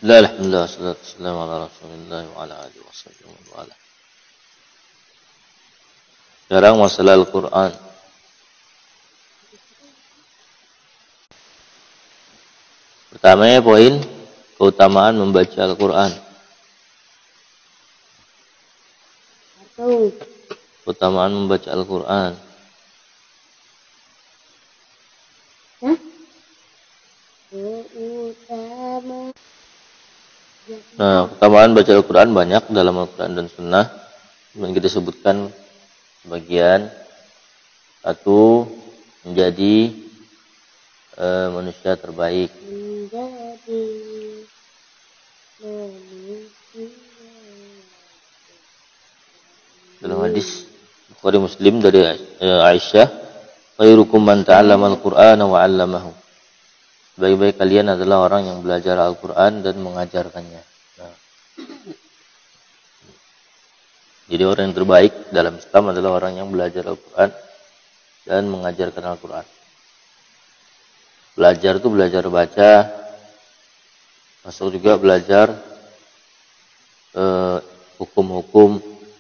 Alhamdulillah, salatu wassalamu ala Rasulillah wa ala alihi wasallam wa ala. Sekarang masalah Al-Quran. Pertamanya poin keutamaan membaca Al-Quran. Keutamaan membaca Al-Quran. Nah, keutamaan baca Al-Quran banyak dalam Al-Quran dan Sunnah. Yang kita sebutkan sebagian. Satu, menjadi manusia terbaik. Dalam hadis Bukhari Muslim dari Aisyah, khairukum man ta'allama al-Qur'ana wa 'allamahu. Sebaik-baik kalian adalah orang yang belajar Al-Qur'an dan mengajarkannya. Nah. Jadi orang yang terbaik dalam Islam adalah orang yang belajar Al-Qur'an dan mengajarkan Al-Qur'an. Belajar itu belajar baca, masuk juga belajar hukum-hukum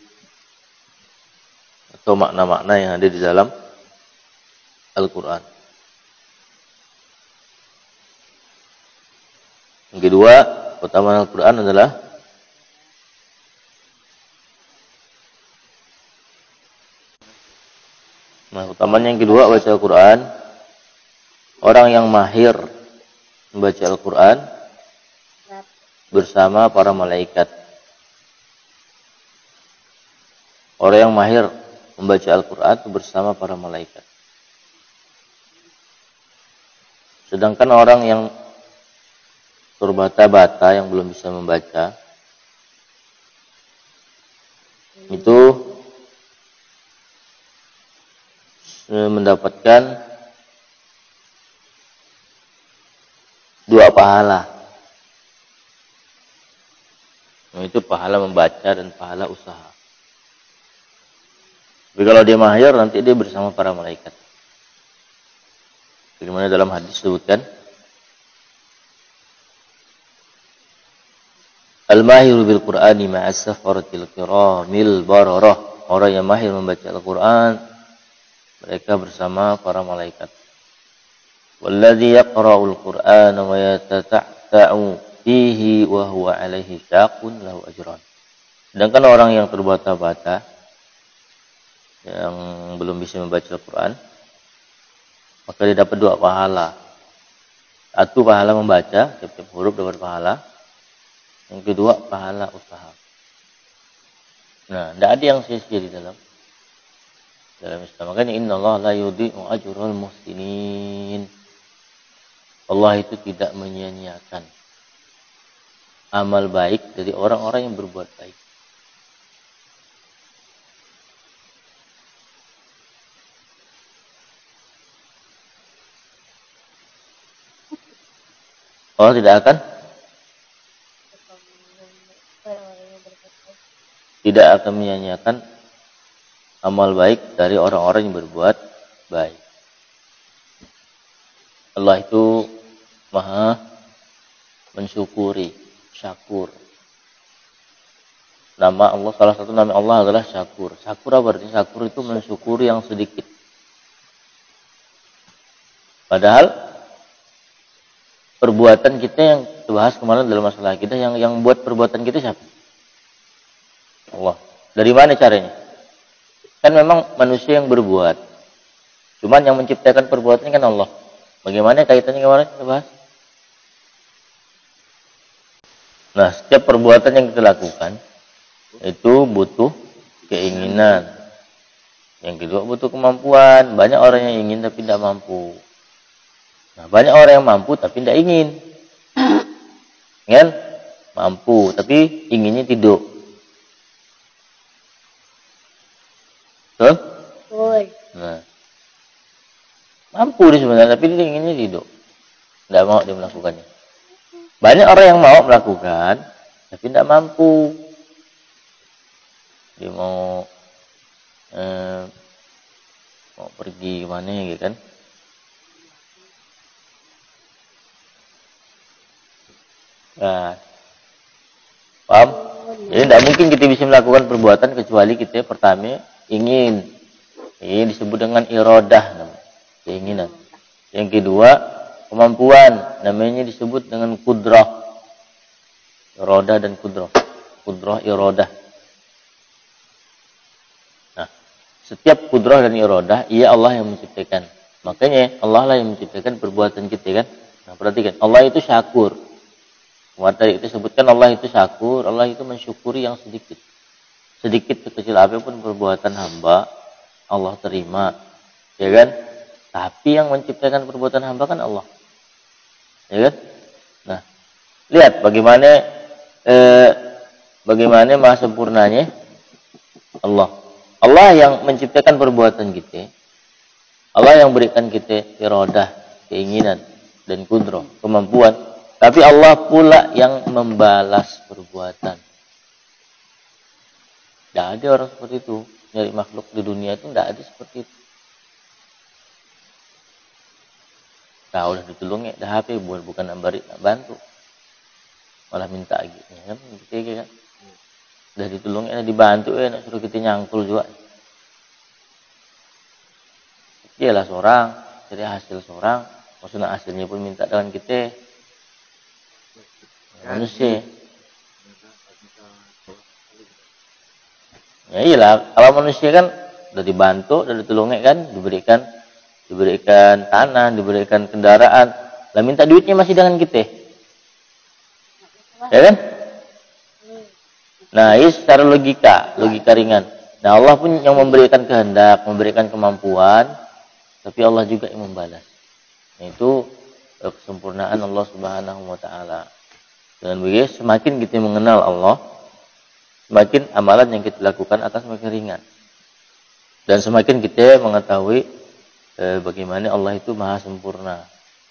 atau makna-makna yang ada di dalam Al-Quran. Yang kedua, keutamaan Al-Quran adalah keutamaan yang kedua baca Al-Quran. Orang yang mahir membaca Al-Quran bersama para malaikat. Orang yang mahir membaca Al-Quran bersama para malaikat. Sedangkan orang yang terbata-bata yang belum bisa membaca itu mendapatkan 2 pahala. Itu pahala membaca dan pahala usaha. Tapi kalau dia mahir nanti dia bersama para malaikat. Bagaimana dalam hadis disebutkan? Al-mahiru bil Qur'ani ma'as safaratil kiramil bararah. Orang yang mahir membaca Al-Qur'an mereka bersama para malaikat. Walladzi yaqra'ul Qur'ana wa yatata'u fihi wa huwa 'alaihi syaqun lahu ajran. Sedangkan orang yang terbata-bata yang belum bisa membaca Al-Quran, maka dia dapat 2 pahala. 1 pahala membaca, tiap-tiap huruf dapat pahala. Yang kedua pahala usaha. Nah, tidak ada yang sia-sia di dalam Islam. Makanya innallaha la yudhi'u ajral muhsinin. Allah itu tidak menyia-nyiakan amal baik dari orang-orang yang berbuat baik. Allah tidak akan menyia-nyiakan amal baik dari orang-orang yang berbuat baik. Allah itu maha mensyukuri, syakur. Nama Allah, salah satu nama Allah adalah syakur. Syakur apa artinya? Syakur itu mensyukuri yang sedikit. Padahal perbuatan kita yang dibahas kemarin dalam masalah kita, yang buat perbuatan kita siapa? Allah. Dari mana caranya? Kan memang manusia yang berbuat. Cuman yang menciptakan perbuatan kan Allah. Bagaimana kaitannya kemarin kita bahas? Nah, setiap perbuatan yang kita lakukan itu butuh keinginan. Yang kedua butuh kemampuan. Banyak orang yang ingin tapi tidak mampu. Nah, banyak orang yang mampu tapi tidak ingin. Kan? Mampu tapi inginnya tidak. Betul? Nah, mampu dia sebenarnya tapi dia inginnya tidak. Tidak mau dia melakukannya. Banyak orang yang mau melakukan tapi tidak mampu. Dia mau pergi kemana gitu kan? Nah, Paham? Jadi tidak mungkin kita bisa melakukan perbuatan kecuali kita pertama ingin. Ini disebut dengan iradah, keinginan. Yang kedua, kemampuan, namanya disebut dengan kudrah. Iradah dan kudrah. Kudrah, iradah. Nah, setiap kudrah dan iradah, ia Allah yang menciptakan. Makanya Allah lah yang menciptakan perbuatan kita kan. Nah, perhatikan, Allah itu syakur. Tadi kita sebutkan Allah itu syakur, Allah itu mensyukuri yang sedikit. Sedikit kecil apapun perbuatan hamba, Allah terima. Ya kan? Tapi yang menciptakan perbuatan hamba kan Allah. Ya kan? Nah, lihat bagaimana maha sempurnanya Allah. Allah yang menciptakan perbuatan kita. Allah yang berikan kita iradah, keinginan dan kudrah, kemampuan. Tapi Allah pula yang membalas perbuatan. Tidak ada orang seperti itu. Nyari makhluk di dunia itu tidak ada seperti itu. Nah, udah ditolongnya, dah HP bukan nak bantu. Malah minta lagi. Ya kan? Gitu kan? Udah ditolongnya, dibantu, nak suruh kita nyangkul juga. Dialah seorang, jadi hasil seorang. Maksudnya hasilnya pun minta dengan kita. Manusia. Ya iyalah, kalau manusia kan udah dibantu, udah ditolongnya kan, diberikan tanah, diberikan kendaraan. Lah minta duitnya masih dengan kita. Ya kan? Nah, ini secara logika ringan. Nah, Allah pun yang memberikan kehendak, memberikan kemampuan, tapi Allah juga yang membalas. Itu kesempurnaan Allah Subhanahu wa taala. Dan begitu semakin kita mengenal Allah, semakin amalan yang kita lakukan akan semakin ringan. Dan semakin kita mengetahui bagaimana Allah itu maha sempurna.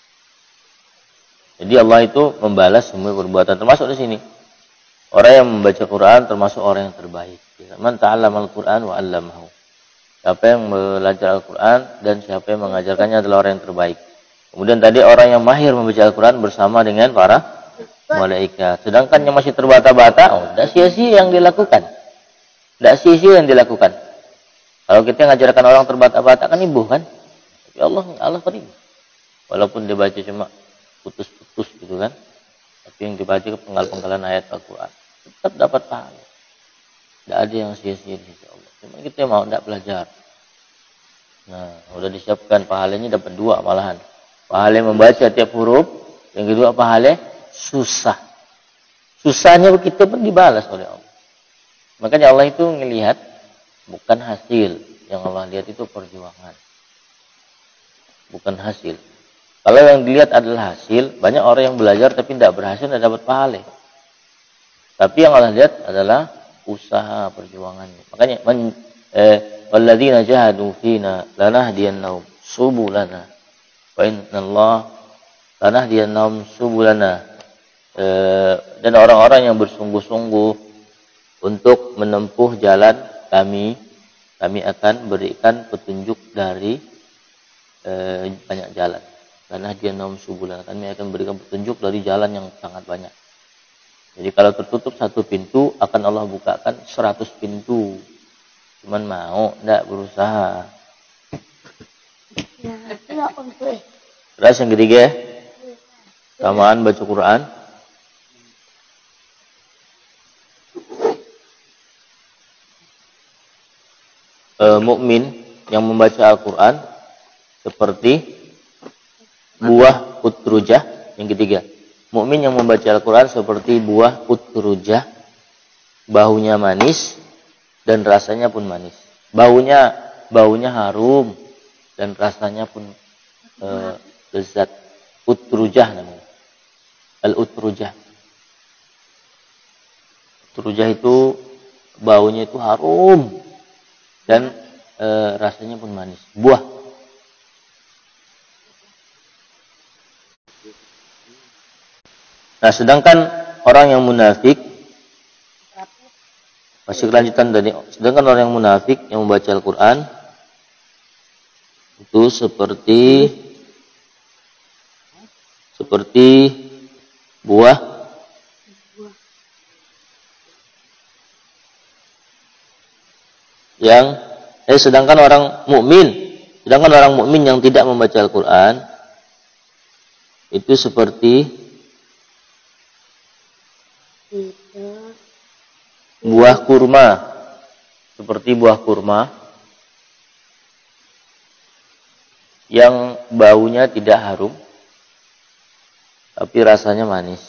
Jadi Allah itu membalas semua perbuatan, termasuk di sini. Orang yang membaca Quran termasuk orang yang terbaik. Man ta'allamal Quran wa 'allamahu. Siapa yang belajar Al-Quran dan siapa yang mengajarkannya adalah orang yang terbaik. Kemudian tadi orang yang mahir membaca Al-Quran bersama dengan para malaikat. Sedangkan yang masih terbata-bata, tidak sia-sia yang dilakukan. Tidak sia-sia yang dilakukan. Kalau kita mengajarkan orang terbata-bata kan ibu kan? Tapi Allah terima. Walaupun dia baca cuma putus-putus gitu kan. Tapi yang dibaca penggal-penggalan ayat Al-Quran. Tetap dapat pahala. Tidak ada yang sia-sia di sisi Allah. Cuma kita mau tidak belajar. Nah, sudah disiapkan pahalanya dapat 2 malahan. Pahala membaca tiap huruf. Yang kedua pahala susah. Susahnya kita pun dibalas oleh Allah. Makanya Allah itu melihat bukan hasil. Yang Allah lihat itu perjuangan. Bukan hasil. Kalau yang dilihat adalah hasil, banyak orang yang belajar tapi tidak berhasil dan dapat pahala. Tapi yang Allah lihat adalah usaha perjuangannya. Makanya walladzina jahadu fina lanahdiyannahum subulana wa innallaha lanahdiyannahum subulana. Dan orang-orang yang bersungguh-sungguh untuk menempuh jalan kami akan berikan petunjuk dari banyak jalan. Lanahdiyannahum subulana, kami akan berikan petunjuk dari jalan yang sangat banyak. Jadi kalau tertutup 1 pintu, akan Allah bukakan 100 pintu. Cuman mau, tidak berusaha. Terus yang ketiga, keutamaan baca Quran. Mukmin yang membaca Al-Quran seperti buah utrujah. Yang ketiga, mukmin yang membaca Al-Quran seperti buah utrujah, baunya manis dan rasanya pun manis. Baunya harum dan rasanya pun lezat. Utrujah namanya. Al-utrujah. Utrujah itu baunya itu harum dan rasanya pun manis. Buah. Nah, sedangkan orang yang munafik, masih kelanjutan tadi. Sedangkan orang yang munafik yang membaca Al-Quran itu seperti buah sedangkan orang mukmin yang tidak membaca Al-Qur'an itu seperti buah kurma yang baunya tidak harum tapi rasanya manis.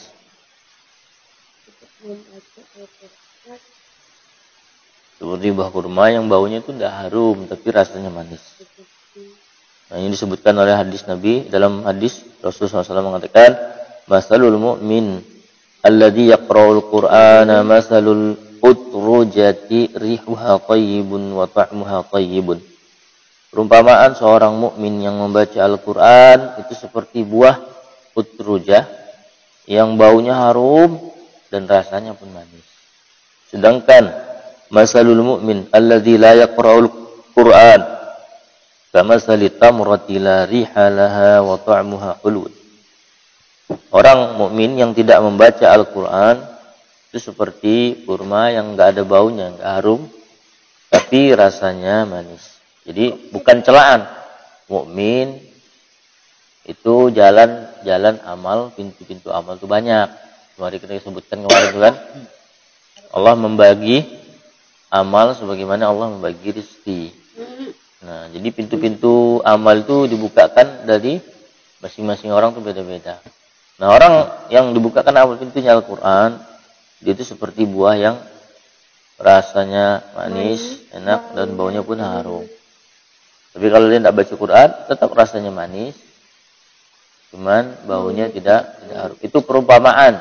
Seperti buah kurma yang baunya itu tidak harum tapi rasanya manis. Nah, ini disebutkan oleh hadis Nabi. Dalam hadis Rasulullah SAW mengatakan, masalul mu'min alladhi yaqra'ul qur'ana masalul utrujati rihuha tayyibun wa ta'muha tayyibun. Perumpamaan seorang mukmin yang membaca Al-Qur'an itu seperti buah utrujah yang baunya harum dan rasanya pun manis. Sedangkan masalul mu'min alladzi la yaqra'ul Qur'an kamasali tamrati la riha laha wa ta'muha hulun. Orang mukmin yang tidak membaca Al-Qur'an itu seperti kurma yang enggak ada baunya, enggak harum, tapi rasanya manis. Jadi bukan celaan. Mukmin itu jalan amal, pintu-pintu amal itu banyak. Kemarin kita sebutkan kemarin itu kan. Allah membagi amal sebagaimana Allah membagi rezeki. Nah, jadi pintu-pintu amal itu dibukakan dari masing-masing orang itu beda-beda. Nah, orang yang dibukakan amal pintunya Al-Qur'an, dia itu seperti buah yang rasanya manis, enak dan baunya pun harum. Tapi kalau dia tidak baca Quran, tetap rasanya manis, cuman baunya tidak harum. Itu perumpamaan.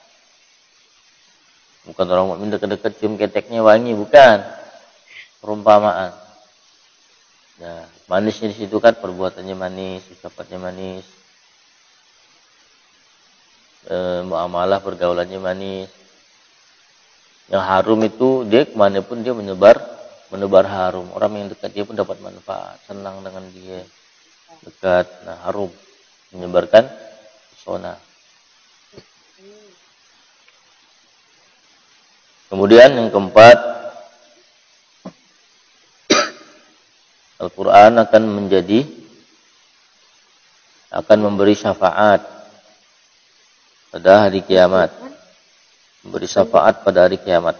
Bukan orang mukmin dekat-dekat cium keteknya wangi, bukan. Perumpamaan. Nah, manisnya di situ kan perbuatannya manis, ucapannya manis, muamalah pergaulannya manis. Yang harum itu dia kemanapun dia menebar harum. Orang yang dekat dia pun dapat manfaat, senang dengan dia, dekat. Nah, harum menyebarkan pesona. Kemudian yang keempat, Al-Quran akan memberi syafaat pada hari kiamat. Memberi syafaat pada hari kiamat.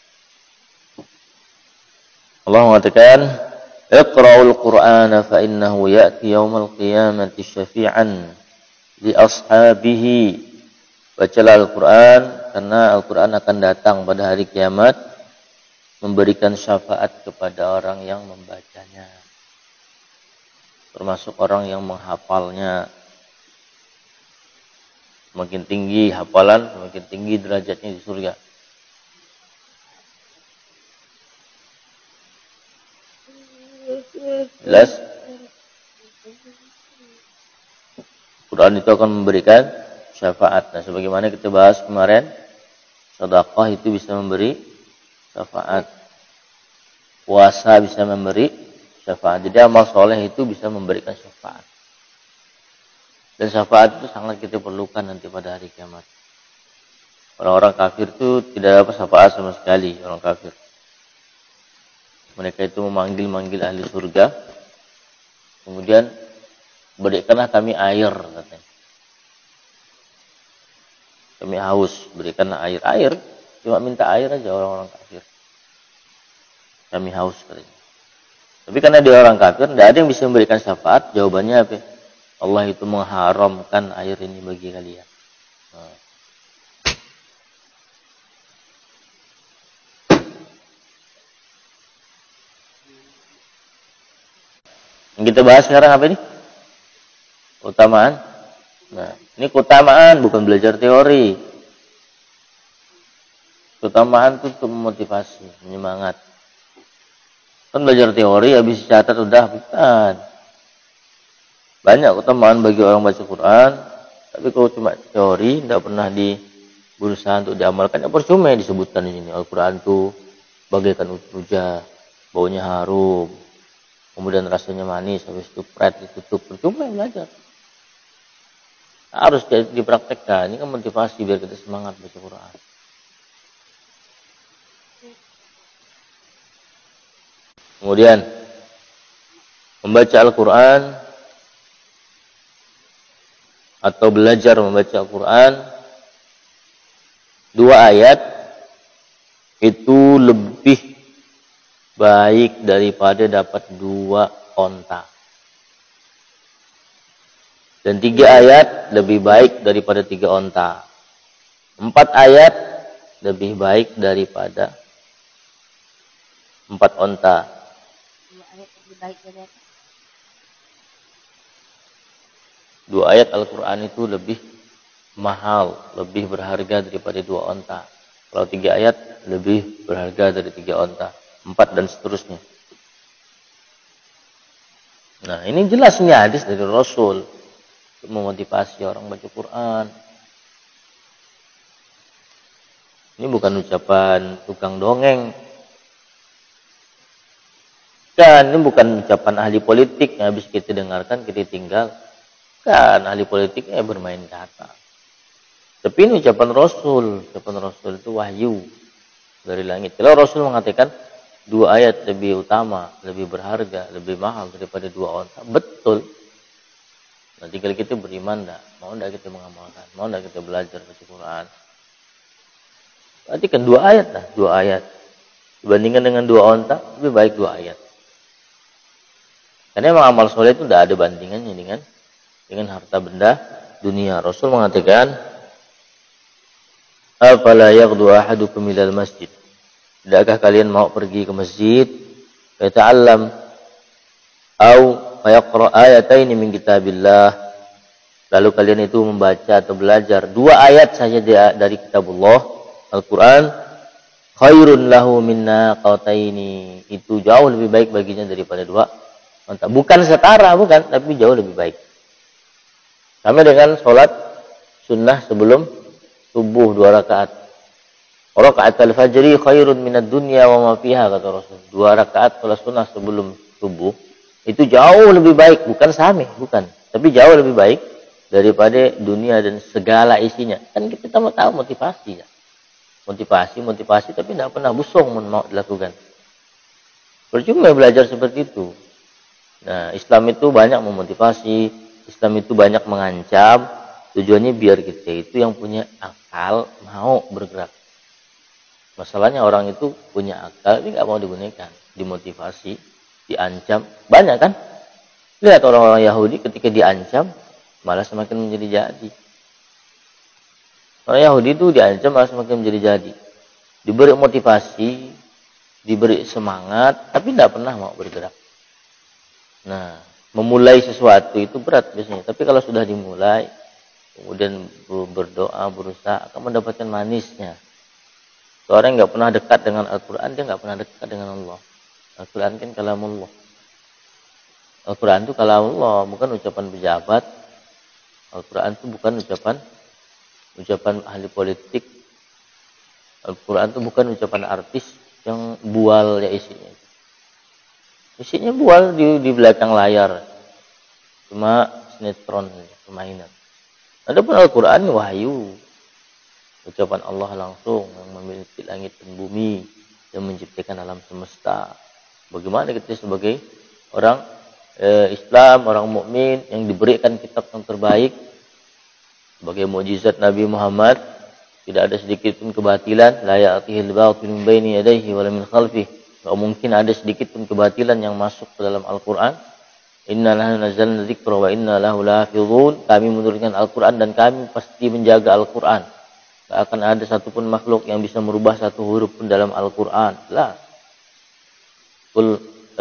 Allah mengatakan, "Iqra'ul Qur'ana fa innahu ya'ti yaumal qiyamati syafi'an li ashabihi." Bacalah Al-Quran karena Al-Quran akan datang pada hari kiamat memberikan syafaat kepada orang yang membacanya. Termasuk orang yang menghafalnya. Semakin tinggi hafalan, semakin tinggi derajatnya di surga. Jelas? Quran itu akan memberikan syafaat. Nah, sebagaimana kita bahas kemarin, sedekah itu bisa memberi syafaat. Puasa bisa memberi syafaat. Jadi amal soleh itu bisa memberikan syafaat. Dan syafaat itu sangat kita perlukan nanti pada hari kiamat. Orang-orang kafir itu tidak dapat syafaat sama sekali, orang kafir. Mereka itu memanggil ahli surga. Kemudian, berikanlah kami air, katanya. Kami haus, berikanlah air. Air, cuma minta air aja orang-orang kafir. Kami haus, katanya. Tapi karena dia orang kafir, tidak ada yang bisa memberikan syafaat. Jawabannya apa? Allah itu mengharamkan air ini bagi kalian. Nah. Yang kita bahas sekarang apa ini? Keutamaan. Nah, ini keutamaan bukan belajar teori. Keutamaan itu untuk memotivasi, menyemangat. Kan belajar teori habis catat udah, bukan. Banyak keutamaan bagi orang baca Quran, tapi kalau cuma teori tidak pernah berusaha untuk diamalkan, ya percuma disebutkan di sini. Al-Quran itu bagaikan utrujah, baunya harum, kemudian rasanya manis, habis itu pret ditutup, percuma belajar. Harus dipraktekkan, ini kan motivasi biar kita semangat baca Quran. Kemudian membaca Al-Quran atau belajar membaca Al-Quran 2 ayat itu lebih baik daripada dapat 2 onta. Dan 3 ayat lebih baik daripada 3 onta. 4 ayat lebih baik daripada 4 onta. 2 ayat lebih baik dari 2 ayat Al-Quran itu lebih mahal, lebih berharga daripada 2 onta. Kalau 3 ayat lebih berharga dari 3 onta. 4 dan seterusnya. Nah, ini jelas ini hadis dari Rasul. Untuk memotivasi orang baca Quran. Ini bukan ucapan tukang dongeng. Dan ini bukan ucapan ahli politik yang habis kita dengarkan, kita tinggal. Kan ahli politiknya bermain kata. Tapi ini ucapan Rasul. Ucapan Rasul itu wahyu dari langit. Kalau Rasul mengatakan 2 ayat lebih utama, lebih berharga, lebih mahal daripada 2 onta. Betul. Nah, tinggal kita beriman enggak? Mau enggak kita mengamalkan? Mau enggak kita belajar baca Quran? Berarti kan 2 ayat lah, 2 ayat. Dibandingkan dengan 2 onta, lebih baik 2 ayat. Karena memang amal soleh itu tidak ada bandingannya dengan harta benda dunia. Rasul mengatakan, "Afala yaghdu ahadukum ilal masjid?" Tidakkah kalian mau pergi ke masjid, yata'allam au yaqra ayataini min kitabillah, lalu kalian itu membaca atau belajar 2 ayat saja dari kitabullah, Al-Quran, khairun lahu minna qataini, itu jauh lebih baik baginya daripada 2 onta. Bukan setara, bukan, tapi jauh lebih baik. Sama dengan sholat sunnah sebelum subuh 2 rakaat. Rakaat al-fajri khairun minad dunya wa ma fiha, kata Rasul. 2 rakaat sholat sunnah sebelum subuh itu jauh lebih baik, bukan sama, bukan, tapi jauh lebih baik daripada dunia dan segala isinya. Kan kita mau tahu motivasi ya. Motivasi tapi tidak pernah busung mau dilakukan. Percuma belajar seperti itu. Nah, Islam itu banyak memotivasi, Islam itu banyak mengancam, tujuannya biar kita itu yang punya akal mau bergerak. Masalahnya orang itu punya akal tapi nggak mau digunakan, dimotivasi, diancam, banyak kan? Lihat orang-orang Yahudi ketika diancam malah semakin menjadi jadi. Orang Yahudi itu diancam malah semakin menjadi jadi. Diberi motivasi, diberi semangat, tapi tidak pernah mau bergerak. Nah, memulai sesuatu itu berat biasanya. Tapi kalau sudah dimulai, kemudian berdoa, berusaha, akan mendapatkan manisnya. Seorang yang nggak pernah dekat dengan Al-Quran, dia nggak pernah dekat dengan Allah. Al-Quran kan kalamullah. Al-Quran itu kalamullah, bukan ucapan pejabat. Al-Quran itu bukan ucapan ahli politik. Al-Quran itu bukan ucapan artis yang bual ya isinya. Isinya bual di belakang layar. Cuma sinetron, permainan. Adapun Al-Quran wahyu. Ucapan Allah langsung yang memiliki langit dan bumi, yang menciptakan alam semesta. Bagaimana kita sebagai orang Islam, orang mukmin yang diberikan kitab yang terbaik, sebagai mukjizat Nabi Muhammad, tidak ada sedikit pun kebatilan, la ya'tihil batil min baini yadayhi wa min khalfihi. Enggak mungkin ada sedikit pun kebatilan yang masuk ke dalam Al-Qur'an. Inna nahnu nazzalna dzikra wa inna lahu lahafizun. Kami menurunkan Al-Qur'an dan kami pasti menjaga Al-Qur'an. Enggak akan ada satupun makhluk yang bisa merubah satu huruf pun dalam Al-Qur'an. La. Qul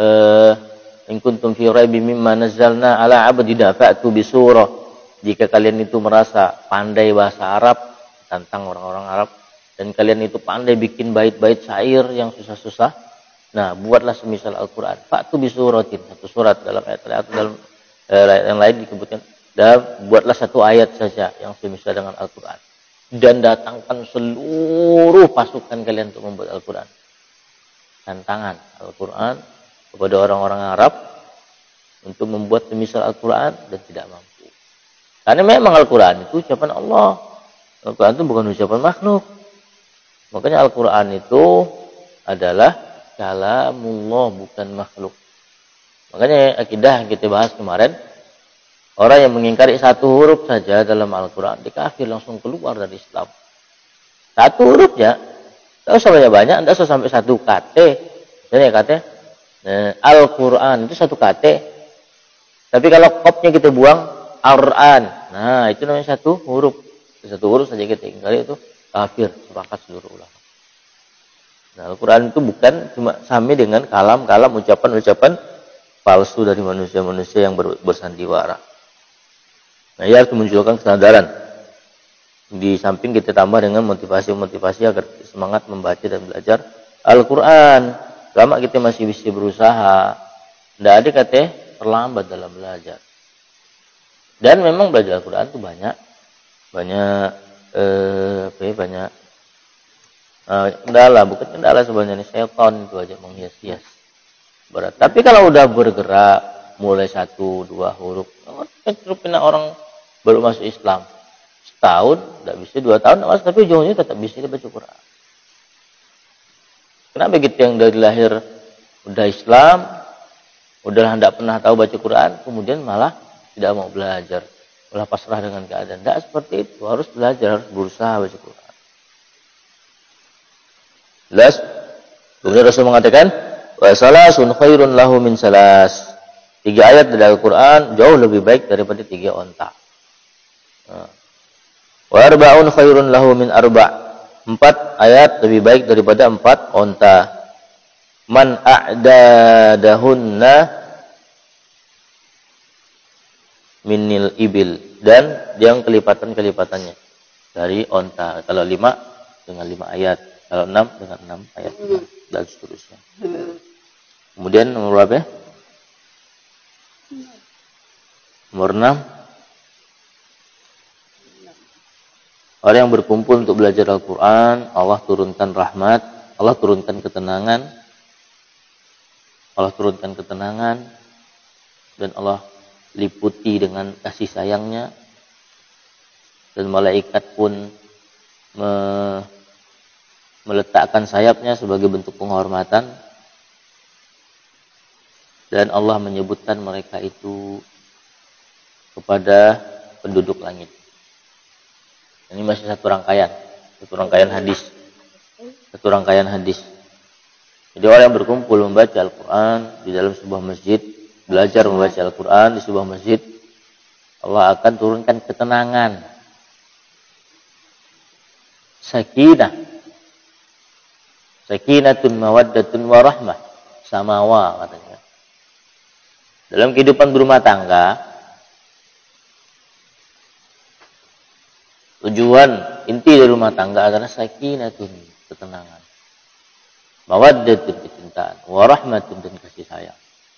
in kuntum fi raibin mimma nazzalna ala 'abdina fa'tu bi surah. Jika kalian itu merasa pandai bahasa Arab, tantang orang-orang Arab, dan kalian itu pandai bikin bait-bait syair yang susah-susah, nah buatlah semisal Al-Quran. Fa'tu bisuratin, satu surat dalam ayat dalam ayat yang lain disebutkan, dan buatlah satu ayat saja yang semisal dengan Al-Quran, dan datangkan seluruh pasukan kalian untuk membuat Al-Quran. Tantangan Al-Quran kepada orang-orang Arab untuk membuat semisal Al-Quran dan tidak mampu. Karena memang Al-Quran itu ucapan Allah. Al-Quran itu bukan ucapan makhluk. Makanya Al-Quran itu adalah kalamullah, bukan makhluk. Makanya akidah yang kita bahas kemarin, orang yang mengingkari satu huruf saja dalam Al-Quran, dia kafir, langsung keluar dari Islam. Satu hurufnya, tidak usah banyak-banyak, tidak usah sampai satu KT. Jadi KT, Al-Quran itu satu KT. Tapi kalau kopnya kita buang, Al-Quran. Nah, itu namanya satu huruf. Satu huruf saja kita ingkari, itu kafir, sepakat seluruh ulama. Nah, Al-Quran itu bukan cuma sami dengan kalam-kalam, ucapan-ucapan palsu dari manusia-manusia yang bersandiwara. Nah, ia harus memunculkan kesadaran. Di samping kita tambah dengan motivasi-motivasi agar semangat membaca dan belajar Al-Quran. Selama kita masih bisa berusaha, tidak ada kata terlambat dalam belajar. Dan memang belajar Al-Quran itu banyak kendala, bukan kendala sebenarnya, syaitan itu aja menghias-hias berat. Tapi kalau udah bergerak mulai 1-2 huruf, kan orang baru masuk Islam setahun, tidak bisa 2 tahun, tapi ujungnya tetap bisa baca Quran. Kenapa gitu yang dari lahir udah Islam, udah tidak pernah tahu baca Quran, kemudian malah tidak mau belajar, malah pasrah dengan keadaan? Tidak seperti itu, harus belajar, harus berusaha baca Quran. Jelas? Kemudian Rasul mengatakan, wa salasun khairun lahu min salas. 3 ayat dari Al-Quran jauh lebih baik daripada 3 onta. Wa arba'un khairun lahu min arba'. 4 ayat lebih baik daripada 4 onta. Man a'dadahunna minil ibil. Dan yang kelipatan-kelipatannya dari onta. Kalau 5 dengan 5 ayat. Kalau 6 dengan 6 ayat. Dan seterusnya. Kemudian nomor berapa ya? Nomor 6. Orang yang berkumpul untuk belajar Al-Quran, Allah turunkan rahmat, Allah turunkan ketenangan, dan Allah liputi dengan kasih sayangnya, dan malaikat pun meletakkan sayapnya sebagai bentuk penghormatan, dan Allah menyebutkan mereka itu kepada penduduk langit. Ini masih satu rangkaian hadis. Jadi orang yang berkumpul membaca Al-Quran di dalam sebuah masjid, belajar membaca Al-Quran di sebuah masjid, Allah akan turunkan ketenangan, sakinatun mawaddatun warahmah, samawa katanya. Dalam kehidupan berumah tangga, tujuan inti dari rumah tangga adalah sakinatun, ketenangan, mawaddatun, kecintaan, warahmatun, dan kasih sayang.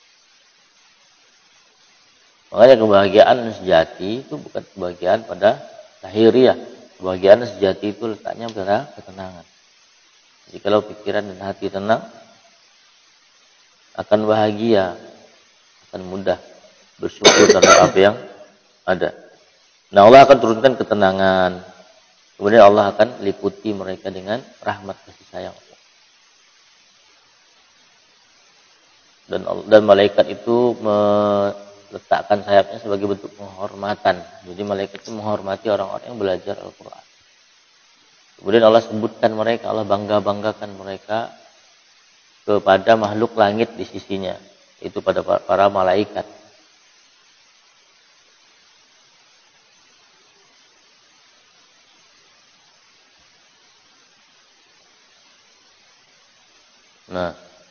Makanya kebahagiaan sejati itu bukan kebahagiaan pada lahiriah. Kebahagiaan sejati itu letaknya pada ketenangan. Jadi kalau pikiran dan hati tenang, akan bahagia, akan mudah bersyukur terhadap apa yang ada. Nah, Allah akan turunkan ketenangan. Kemudian Allah akan liputi mereka dengan rahmat kasih sayang. Dan malaikat itu meletakkan sayapnya sebagai bentuk penghormatan. Jadi malaikat itu menghormati orang-orang yang belajar Al-Quran. Kemudian Allah sebutkan mereka, Allah bangga-banggakan mereka kepada makhluk langit di sisinya. Itu pada para malaikat. Nah,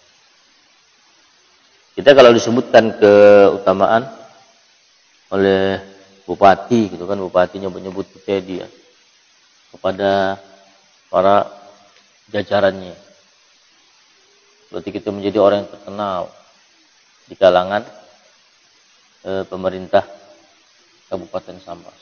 kita kalau disebutkan keutamaan oleh bupati, gitu kan, bupati nyebut dia kepada para jajarannya, berarti kita menjadi orang yang terkenal di kalangan pemerintah Kabupaten Sambas.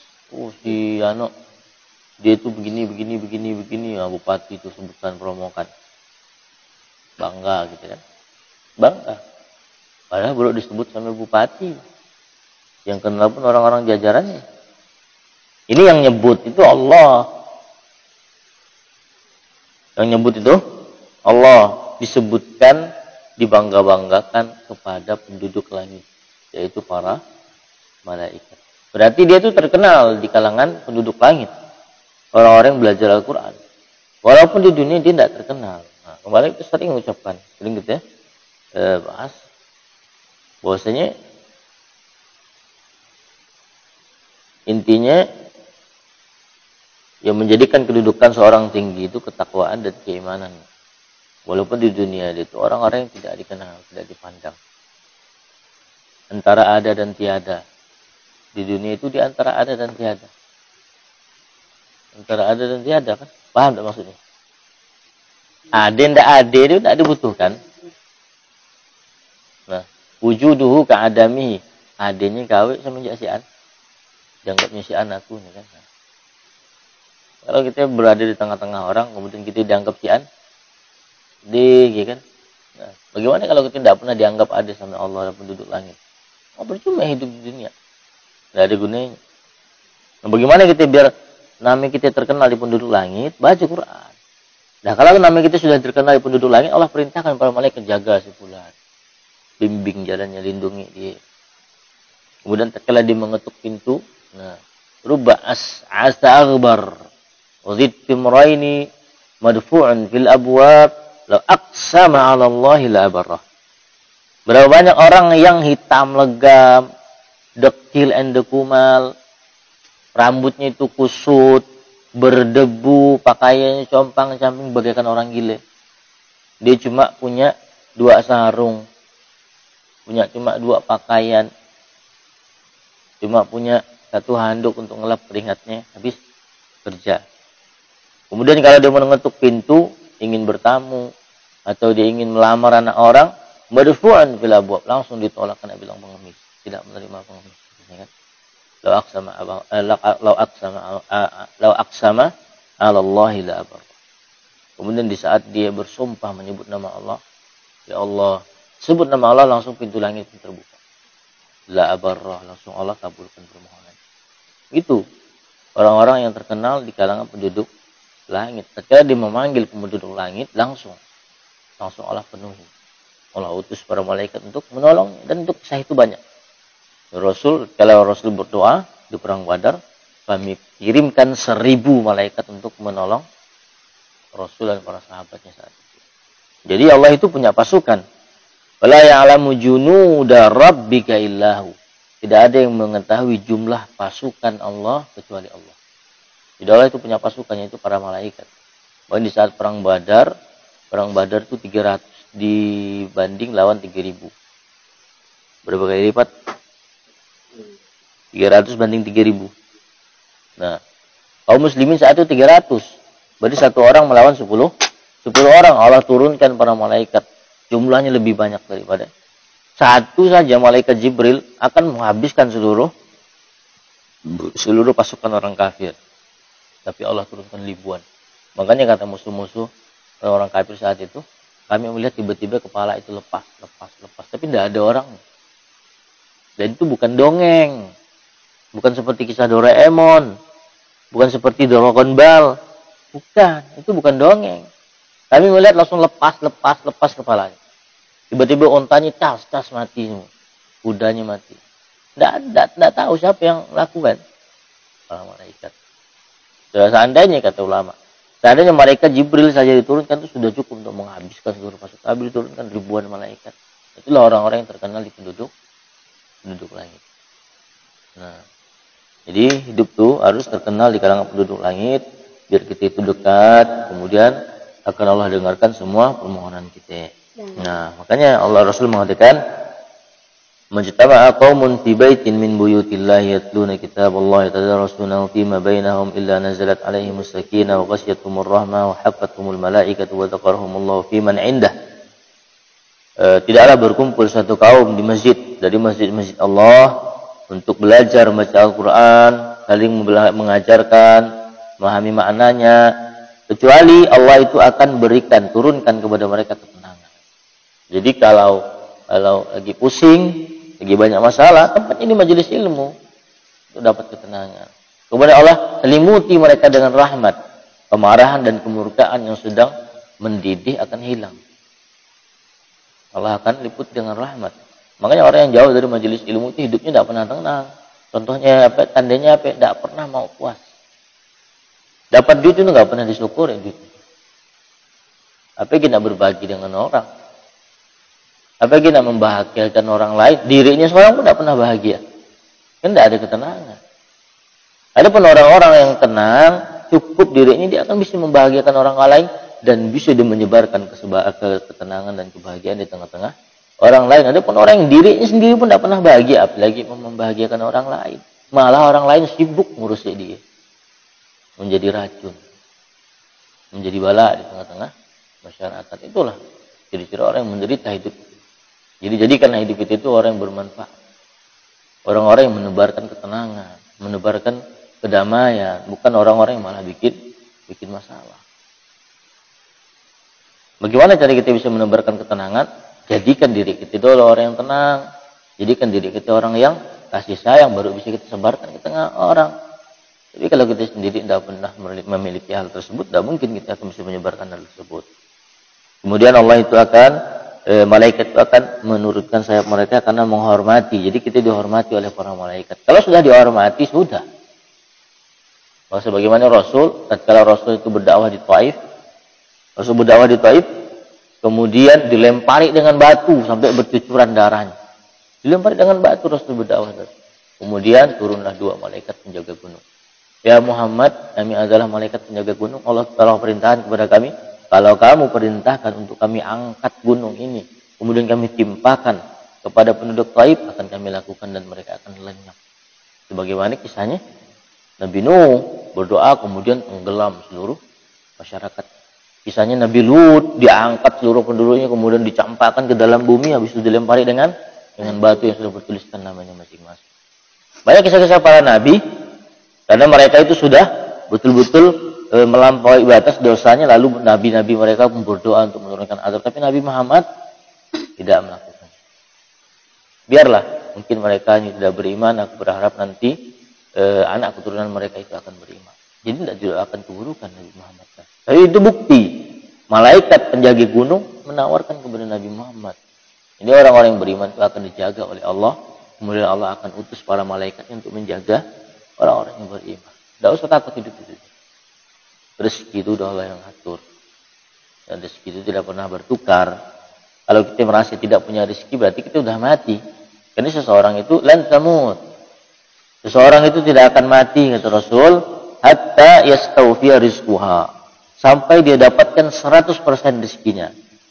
Dia itu begini, ya, bupati itu sebutkan, promokan. Bangga gitu kan. Bangga. Padahal baru disebut sama bupati. Yang kenal pun orang-orang jajarannya. Ini yang nyebut itu Allah. Yang nyebut itu Allah. Disebutkan dibangga-banggakan kepada penduduk langit, yaitu para malaikat. Berarti dia itu terkenal di kalangan penduduk langit, orang-orang yang belajar Al-Quran. Walaupun di dunia dia tidak terkenal. Nah, kemarin itu sering mengucapkan, sering gitu ya, bahas bahwasanya intinya yang menjadikan kedudukan seorang tinggi itu ketakwaan dan keimanan. Walaupun di dunia itu orang-orang yang tidak dikenal, tidak dipandang. Antara ada dan tiada. Di dunia itu di antara ada dan tiada. Antara ada dan tiada kan? Paham tak maksudnya? Ada ndak ada itu tidak dibutuhkan. Nah, wujuduhu ka'adamihi. Adanya kawin semenjak si an. Dianggapnya si an aku nih kan. Nah, kalau kita berada di tengah-tengah orang, kemudian kita dianggap si an, gitu kan? Nah, bagaimana kalau kita tidak pernah dianggap ada sama Allah dan penduduk langit? Oh, percuma hidup di dunia. Tidak ada gunanya. Nah, bagaimana kita biar nama kita terkenal di penduduk langit? Baca Quran. Nah, kalau nama kita sudah terkenal di penduduk langit, Allah perintahkan para malaikat jaga si fulan. Bimbing jalannya, lindungi dia. Kemudian tatkala dia mengetuk pintu, nah, rubba asa aghbar. Wazid timraini madfu'un fil abwab la aqsama 'ala Allah la abarrah. Berapa banyak orang yang hitam legam, dekil endekumal, rambutnya itu kusut, berdebu, pakaiannya compang-camping bagaikan orang gila. Dia cuma punya 2 sarung, punya cuma 2 pakaian, cuma punya 1 handuk untuk ngelap keringatnya, habis kerja. Kemudian kalau dia mengetuk pintu, ingin bertamu, atau dia ingin melamar anak orang, madfu'an fil abwab, langsung ditolak karena bilang pengemis, tidak menerima pengemis. Ya kan? Lau aqsama 'ala Allah la abar. Kemudian di saat dia bersumpah menyebut nama Allah, ya Allah, sebut nama Allah, langsung pintu langit terbuka. La abarrah, langsung Allah kabulkan permohonan. Itu orang-orang yang terkenal di kalangan penduduk langit. Ketika dia memanggil penduduk langit, langsung Allah penuhi. Allah utus para malaikat untuk menolong, dan untuk kisah itu banyak. Kalau Rasul berdoa di perang Badar, kami kirimkan 1000 malaikat untuk menolong Rasul dan para sahabatnya saat itu. Jadi Allah itu punya pasukan. Wala ya'lamu junuda rabbika illahu. Tidak ada yang mengetahui jumlah pasukan Allah kecuali Allah. Jadi Allah itu punya pasukannya, itu para malaikat. Bahkan di saat perang Badar itu 300 dibanding lawan 3000. Berapa kali lipat? 300 banding 3000. Nah, kaum muslimin saat itu 300. Berarti 1 orang melawan 10 orang. Allah turunkan para malaikat. Jumlahnya lebih banyak daripada. Satu saja malaikat Jibril akan menghabiskan seluruh pasukan orang kafir. Tapi Allah turunkan ribuan. Makanya kata musuh-musuh orang kafir saat itu, kami melihat tiba-tiba kepala itu lepas. Tapi tidak ada orang. Dan itu bukan dongeng. Bukan seperti kisah Doraemon. Bukan seperti Dragon Ball. Bukan. Itu bukan dongeng. Kami melihat langsung lepas kepalanya. Tiba-tiba ontanya tas mati. Kudanya mati. Tidak tahu siapa yang lakukan. Para malaikat. Seandainya kata ulama, seandainya malaikat Jibril saja diturunkan itu sudah cukup untuk menghabiskan seluruh pasukan. Tapi diturunkan ribuan malaikat. Itulah orang-orang yang terkenal di penduduk langit. Nah, jadi hidup tuh harus terkenal di kalangan penduduk langit, biar kita itu dekat, kemudian akan Allah dengarkan semua permohonan kita. Nah, makanya Allah Rasul mengatakan, Majtama'a qaumun fi baitin min buyutillahi yatluna kitaballahi yatadarasunahu fima bainahum illa nazalat 'alaihimus sakinah wa ghasyiyatuhumur rahmah wa hafathumul malaikatu wa dzakarahumullahu fi man 'indah. Tidaklah berkumpul satu kaum di masjid dari masjid-masjid Allah untuk belajar membaca Al-Qur'an, saling mengajarkan, memahami maknanya, kecuali Allah itu akan turunkan kepada mereka ketenangan. Jadi kalau lagi pusing, lagi banyak masalah, tempat ini majelis ilmu, untuk dapat ketenangan. Kemudian Allah selimuti mereka dengan rahmat, kemarahan dan kemurkaan yang sedang mendidih akan hilang. Allah akan liput dengan rahmat. Makanya orang yang jauh dari majelis ilmu itu hidupnya tidak pernah tenang. Contohnya apa? Tandanya apa? Tidak pernah mau puas. Dapat duit itu nggak pernah disyukuri duit. Apa kita berbagi dengan orang? Apa kita membahagiakan orang lain? Dirinya seorang pun tidak pernah bahagia. Kan tidak ada ketenangan. Adapun orang-orang yang tenang, cukup dirinya, dia akan bisa membahagiakan orang lain dan bisa dia menyebarkan ketenangan dan kebahagiaan di tengah-tengah orang lain. Adapun orang yang dirinya sendiri pun tidak pernah bahagia, apalagi membahagiakan orang lain. Malah orang lain sibuk ngurusin dia. Menjadi racun. Menjadi bala di tengah-tengah masyarakat. Itulah ciri-ciri orang yang menderita hidup. Jadi jadikan hidup itu orang yang bermanfaat. Orang-orang yang menebarkan ketenangan, menebarkan kedamaian, bukan orang-orang yang malah bikin masalah. Bagaimana cara kita bisa menebarkan ketenangan? Jadikan diri kita itu orang yang tenang. Jadikan diri kita orang yang kasih sayang, baru bisa kita sebarkan ke tengah orang. Tapi kalau kita sendiri tidak pernah memiliki hal tersebut, tidak mungkin kita akan bisa menyebarkan hal tersebut. Kemudian Allah itu akan, malaikat itu akan menurunkan sayap mereka karena menghormati. Jadi kita dihormati oleh para malaikat. Kalau sudah dihormati, sudah. Sebagaimana Rasul, tatkala Rasul itu berdakwah di Taif, Rasul berdakwah di Taif, kemudian dilempari dengan batu sampai bercucuran darahnya. Dilempari dengan batu Rasul berdakwah. Kemudian turunlah 2 malaikat penjaga gunung. Ya Muhammad, kami adalah malaikat penjaga gunung. Allah telah perintahkan kepada kami, kalau kamu perintahkan untuk kami angkat gunung ini, kemudian kami timpakan kepada penduduk Taif, akan kami lakukan dan mereka akan lenyap. Sebagaimana kisahnya Nabi Nuh berdoa kemudian tenggelam seluruh masyarakat. Kisahnya Nabi Lut diangkat seluruh penduduknya kemudian dicampakkan ke dalam bumi, habis itu dilempari dengan batu yang sudah bertuliskan namanya masing-masing. Banyak kisah-kisah para nabi karena mereka itu sudah betul-betul melampaui batas dosanya, lalu nabi-nabi mereka berdoa untuk menurunkan azab. Tapi Nabi Muhammad tidak melakukan. Biarlah, mungkin mereka yang tidak beriman, aku berharap nanti anak keturunan mereka itu akan beriman. Jadi tidak didoakan keburukan Nabi Muhammad. Tapi itu bukti. Malaikat penjaga gunung menawarkan kepada Nabi Muhammad. Ini orang-orang yang beriman itu akan dijaga oleh Allah. Kemudian Allah akan utus para malaikat untuk menjaga orang-orang yang beriman. Tidak usah takut hidup itu. Rezeki itu sudah Allah yang atur. Dan rezeki itu tidak pernah bertukar. Kalau kita merasa tidak punya rezeki, berarti kita sudah mati. Karena seseorang itu lan tamut. Seseorang itu tidak akan mati, kata Rasul, hatta yastawfiya rizquha. Sampai dia dapatkan 100% rezekinya.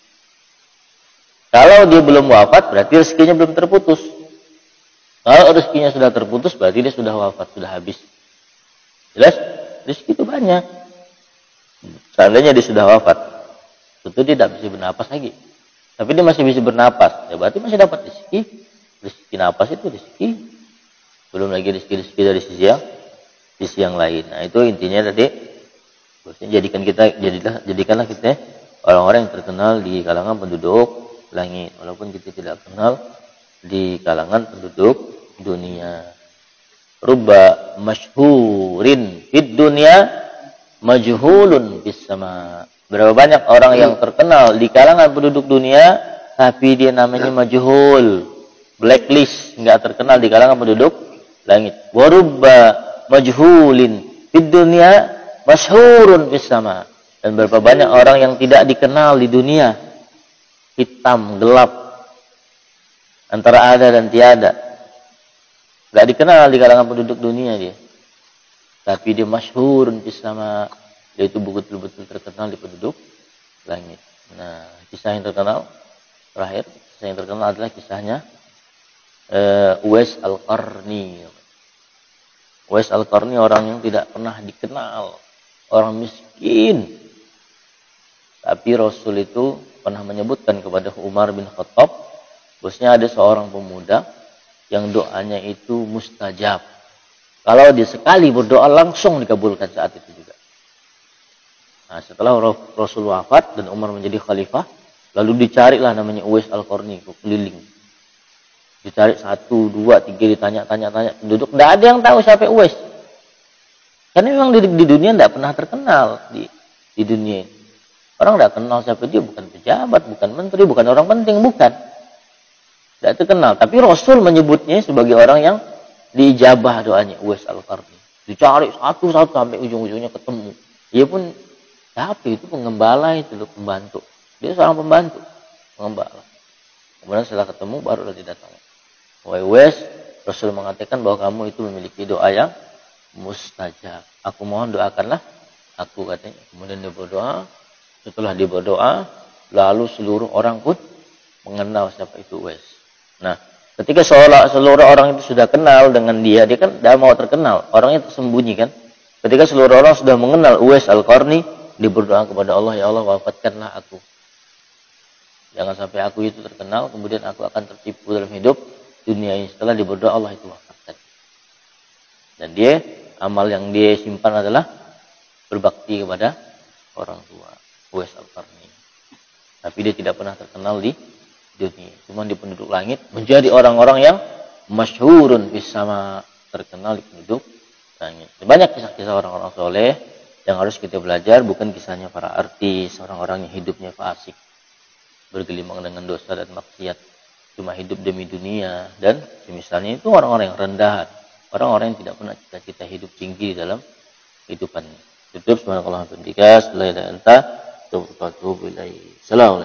Kalau dia belum wafat, berarti rezekinya belum terputus. Kalau rezekinya sudah terputus, berarti dia sudah wafat, sudah habis. Jelas? Rezeki itu banyak. Seandainya dia sudah wafat, tentu dia tidak bisa bernapas lagi. Tapi dia masih bisa bernapas, ya berarti masih dapat rezeki. Rezeki napas itu rezeki. Belum lagi rezeki-rezeki dari sisi yang lain. Nah, itu intinya tadi. Jadikanlah kita orang-orang yang terkenal di kalangan penduduk langit, walaupun kita tidak kenal di kalangan penduduk dunia. Rubba masyhurin fid dunya majhulun fis sama. Berapa banyak orang yang terkenal di kalangan penduduk dunia, tapi dia namanya majhul, blacklist, enggak terkenal di kalangan penduduk langit. Wa rubba majhulin fid dunya masyhurun fis sama. Dan berapa banyak orang yang tidak dikenal di dunia, hitam, gelap, antara ada dan tiada. Enggak dikenal di kalangan penduduk dunia dia. Tapi dia masyhurun fis sama. Dia itu betul-betul terkenal di penduduk langit. Nah, kisah yang terkenal terakhir, kisah yang terkenal adalah kisahnya Uwais Al-Qarni. Uwais Al-Qarni orang yang tidak pernah dikenal, orang miskin. Tapi Rasul itu pernah menyebutkan kepada Umar bin Khattab, bosnya ada seorang pemuda yang doanya itu mustajab. Kalau dia sekali berdoa langsung dikabulkan saat itu juga. Nah, setelah Rasul wafat dan Umar menjadi khalifah, lalu dicarilah namanya Uwais Al-Qarni, keliling. Dicari 1, 2, 3, ditanya-tanya penduduk. Tidak ada yang tahu siapa Uwais. Karena memang di dunia tidak pernah terkenal di dunia. Orang tidak kenal siapa dia, bukan pejabat, bukan menteri, bukan orang penting, bukan. Tidak terkenal. Tapi Rasul menyebutnya sebagai orang yang diijabah doanya, Uwais Al-Qarni. Dicari satu-satu sampai ujung-ujungnya ketemu. Dia pun, tapi itu pengembala itu loh, pembantu. Dia seorang pembantu, pengembala. Kemudian setelah ketemu, barulah didatangkan. Wahai Uwais, Rasul mengatakan bahwa kamu itu memiliki doa yang mustajab. Aku mohon doakanlah aku, katanya. Kemudian dia berdoa. Setelah dia berdoa, lalu seluruh orang pun mengenal siapa itu Uwais. Nah, ketika seluruh orang itu sudah kenal dengan dia kan tidak mau terkenal. Orangnya tersembunyi kan. Ketika seluruh orang sudah mengenal Uwais Al-Qarni, dia berdoa kepada Allah, ya Allah, wafatkanlah aku. Jangan sampai aku itu terkenal, kemudian aku akan tertipu dalam hidup dunia ini. Setelah dia berdoa, Allah itu wafatkan. Dan dia, amal yang dia simpan adalah berbakti kepada orang tua. Uwais Al-Qarni. Tapi dia tidak pernah terkenal di dunia. Cuma di penduduk langit menjadi orang-orang yang masyhurun sama, terkenal di penduduk langit. Banyak kisah-kisah orang-orang soleh yang harus kita belajar, bukan kisahnya para artis, orang-orang yang hidupnya fasik, bergelimang dengan dosa dan maksiat, cuma hidup demi dunia, dan misalnya itu orang-orang yang rendah, orang-orang yang tidak pernah cita-cita hidup tinggi dalam kehidupannya. Tutup subhanallahi wa bihamdihi, la ilaha illa anta, astaghfiruka wa atubu ilaik.